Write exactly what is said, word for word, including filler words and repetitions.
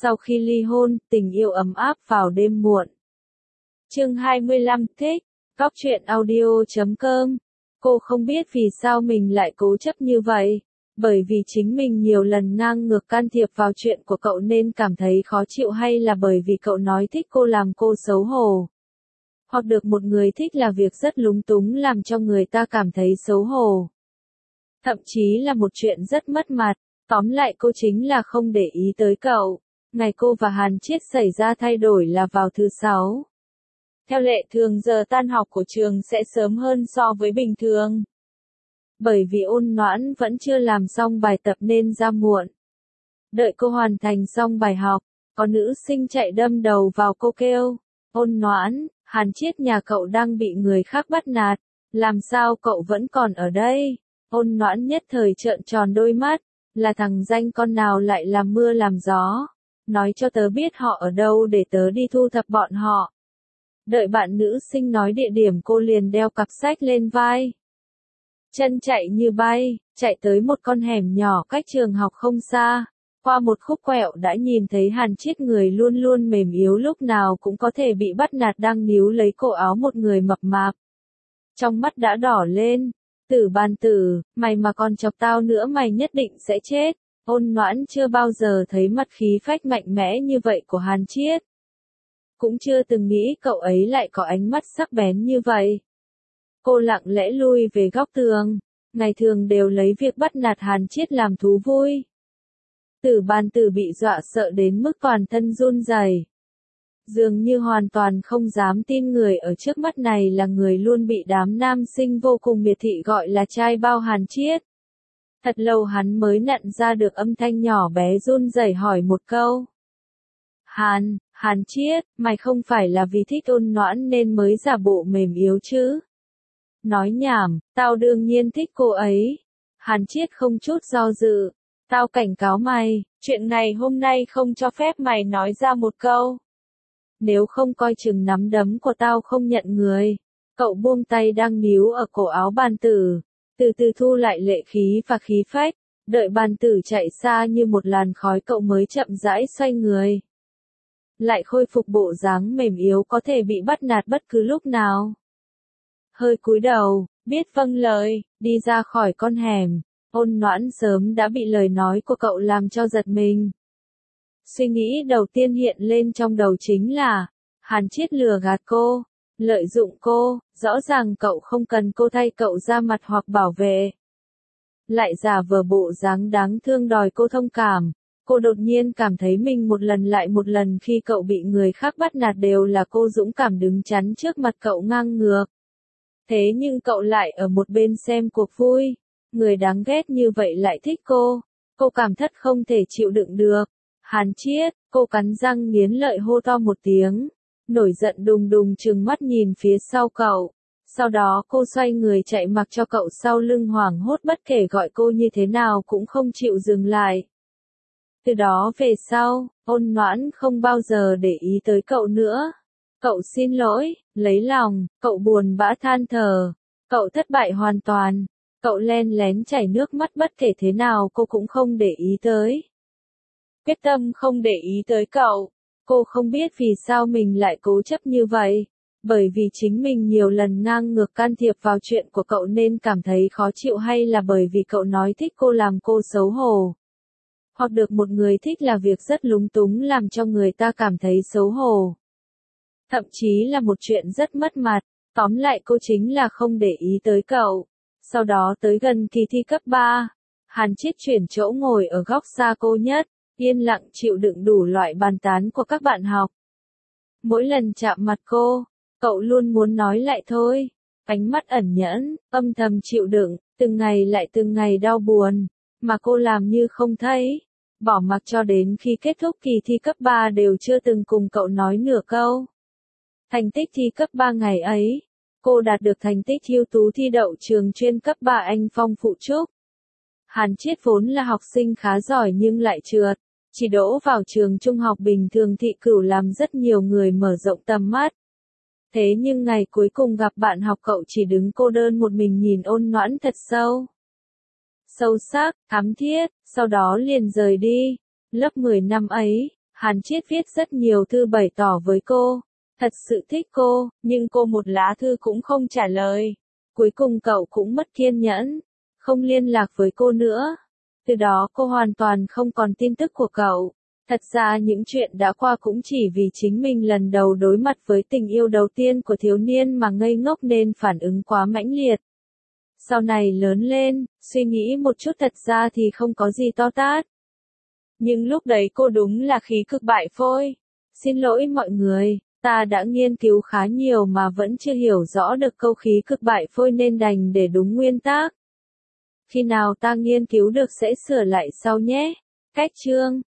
Sau khi ly hôn, tình yêu ấm áp vào đêm muộn. Chương hai mươi lăm, thích. Cóc truyện audio chấm com. Cô không biết vì sao mình lại cố chấp như vậy. Bởi vì chính mình nhiều lần ngang ngược can thiệp vào chuyện của cậu nên cảm thấy khó chịu, hay là bởi vì cậu nói thích cô làm cô xấu hổ? Hoặc được một người thích là việc rất lúng túng làm cho người ta cảm thấy xấu hổ. Thậm chí là một chuyện rất mất mặt. Tóm lại cô chính là không để ý tới cậu. Ngày cô và Hàn Chiết xảy ra thay đổi là vào thứ sáu. Theo lệ thường giờ tan học của trường sẽ sớm hơn so với bình thường. Bởi vì Ôn Noãn vẫn chưa làm xong bài tập nên ra muộn. Đợi cô hoàn thành xong bài học, có nữ sinh chạy đâm đầu vào cô kêu: Ôn Noãn, Hàn Chiết nhà cậu đang bị người khác bắt nạt, làm sao cậu vẫn còn ở đây? Ôn Noãn nhất thời trợn tròn đôi mắt, là thằng danh con nào lại làm mưa làm gió? Nói cho tớ biết họ ở đâu để tớ đi thu thập bọn họ. Đợi bạn nữ sinh nói địa điểm, cô liền đeo cặp sách lên vai. Chân chạy như bay, chạy tới một con hẻm nhỏ cách trường học không xa. Qua một khúc quẹo đã nhìn thấy Hàn Chiết, người luôn luôn mềm yếu lúc nào cũng có thể bị bắt nạt, đang níu lấy cổ áo một người mập mạp. Trong mắt đã đỏ lên. Tử Bàn Tử, mày mà còn chọc tao nữa mày nhất định sẽ chết. Ôn Noãn chưa bao giờ thấy mặt khí phách mạnh mẽ như vậy của Hàn Chiết. Cũng chưa từng nghĩ cậu ấy lại có ánh mắt sắc bén như vậy. Cô lặng lẽ lui về góc tường. Ngày thường đều lấy việc bắt nạt Hàn Chiết làm thú vui. Tử Bàn Tử bị dọa sợ đến mức toàn thân run rẩy. Dường như hoàn toàn không dám tin người ở trước mắt này là người luôn bị đám nam sinh vô cùng miệt thị gọi là trai bao Hàn Chiết. Thật lâu hắn mới nặn ra được âm thanh nhỏ bé run rẩy hỏi một câu. Hàn, Hàn Chiết, mày không phải là vì thích Ôn Noãn nên mới giả bộ mềm yếu chứ? Nói nhảm, tao đương nhiên thích cô ấy. Hàn Chiết không chút do dự. Tao cảnh cáo mày, chuyện này hôm nay không cho phép mày nói ra một câu. Nếu không coi chừng nắm đấm của tao không nhận người. Cậu buông tay đang níu ở cổ áo Bàn Tử. Từ từ thu lại lệ khí và khí phách. Đợi Bàn Tử chạy xa như một làn khói, cậu mới chậm rãi xoay người. Lại khôi phục bộ dáng mềm yếu có thể bị bắt nạt bất cứ lúc nào. Hơi cúi đầu, biết vâng lời, đi ra khỏi con hẻm. Ôn Noãn sớm đã bị lời nói của cậu làm cho giật mình. Suy nghĩ đầu tiên hiện lên trong đầu chính là, Hàn Chiết lừa gạt cô, lợi dụng cô, rõ ràng cậu không cần cô thay cậu ra mặt hoặc bảo vệ. Lại giả vờ bộ dáng đáng thương đòi cô thông cảm. Cô đột nhiên cảm thấy mình một lần lại một lần khi cậu bị người khác bắt nạt đều là cô dũng cảm đứng chắn trước mặt cậu ngang ngược. Thế nhưng cậu lại ở một bên xem cuộc vui. Người đáng ghét như vậy lại thích cô. Cô cảm thất không thể chịu đựng được. Hàn Chiết, cô cắn răng nghiến lợi hô to một tiếng. Nổi giận đùng đùng trừng mắt nhìn phía sau cậu. Sau đó cô xoay người chạy mặc cho cậu sau lưng, hoảng hốt bất kể gọi cô như thế nào cũng không chịu dừng lại. Từ đó về sau, Ôn Noãn không bao giờ để ý tới cậu nữa. Cậu xin lỗi, lấy lòng, cậu buồn bã than thở, cậu thất bại hoàn toàn, cậu len lén chảy nước mắt, bất kể thế nào cô cũng không để ý tới. Quyết tâm không để ý tới cậu. Cô không biết vì sao mình lại cố chấp như vậy. Bởi vì chính mình nhiều lần ngang ngược can thiệp vào chuyện của cậu nên cảm thấy khó chịu, hay là bởi vì cậu nói thích cô làm cô xấu hổ? Hoặc được một người thích là việc rất lúng túng làm cho người ta cảm thấy xấu hổ. Thậm chí là một chuyện rất mất mặt. Tóm lại cô chính là không để ý tới cậu. Sau đó tới gần kỳ thi cấp ba, Hàn Chiết chuyển chỗ ngồi ở góc xa cô nhất, yên lặng chịu đựng đủ loại bàn tán của các bạn học. Mỗi lần chạm mặt cô, cậu luôn muốn nói lại thôi. Ánh mắt ẩn nhẫn, âm thầm chịu đựng, từng ngày lại từng ngày đau buồn. Mà cô làm như không thấy, bỏ mặc cho đến khi kết thúc kỳ thi cấp ba đều chưa từng cùng cậu nói nửa câu. Thành tích thi cấp ba ngày ấy, cô đạt được thành tích ưu tú, thi đậu trường chuyên cấp ba Anh Phong phụ trúc. Hàn Chiết vốn là học sinh khá giỏi nhưng lại trượt, chỉ đỗ vào trường trung học bình thường Thị Cửu, làm rất nhiều người mở rộng tầm mắt. Thế nhưng ngày cuối cùng gặp bạn học, cậu chỉ đứng cô đơn một mình nhìn Ôn Noãn thật sâu. Sâu sắc, thắm thiết, sau đó liền rời đi. Lớp mười năm ấy, Hàn Triết viết rất nhiều thư bày tỏ với cô, thật sự thích cô, nhưng cô một lá thư cũng không trả lời. Cuối cùng cậu cũng mất kiên nhẫn, không liên lạc với cô nữa. Từ đó cô hoàn toàn không còn tin tức của cậu. Thật ra những chuyện đã qua cũng chỉ vì chính mình lần đầu đối mặt với tình yêu đầu tiên của thiếu niên mà ngây ngốc nên phản ứng quá mãnh liệt. Sau này lớn lên, suy nghĩ một chút thật ra thì không có gì to tát. Nhưng lúc đấy cô đúng là khí cực bại phôi. Xin lỗi mọi người, ta đã nghiên cứu khá nhiều mà vẫn chưa hiểu rõ được câu khí cực bại phôi nên đành để đúng nguyên tắc. Khi nào ta nghiên cứu được sẽ sửa lại sau nhé. Cách chương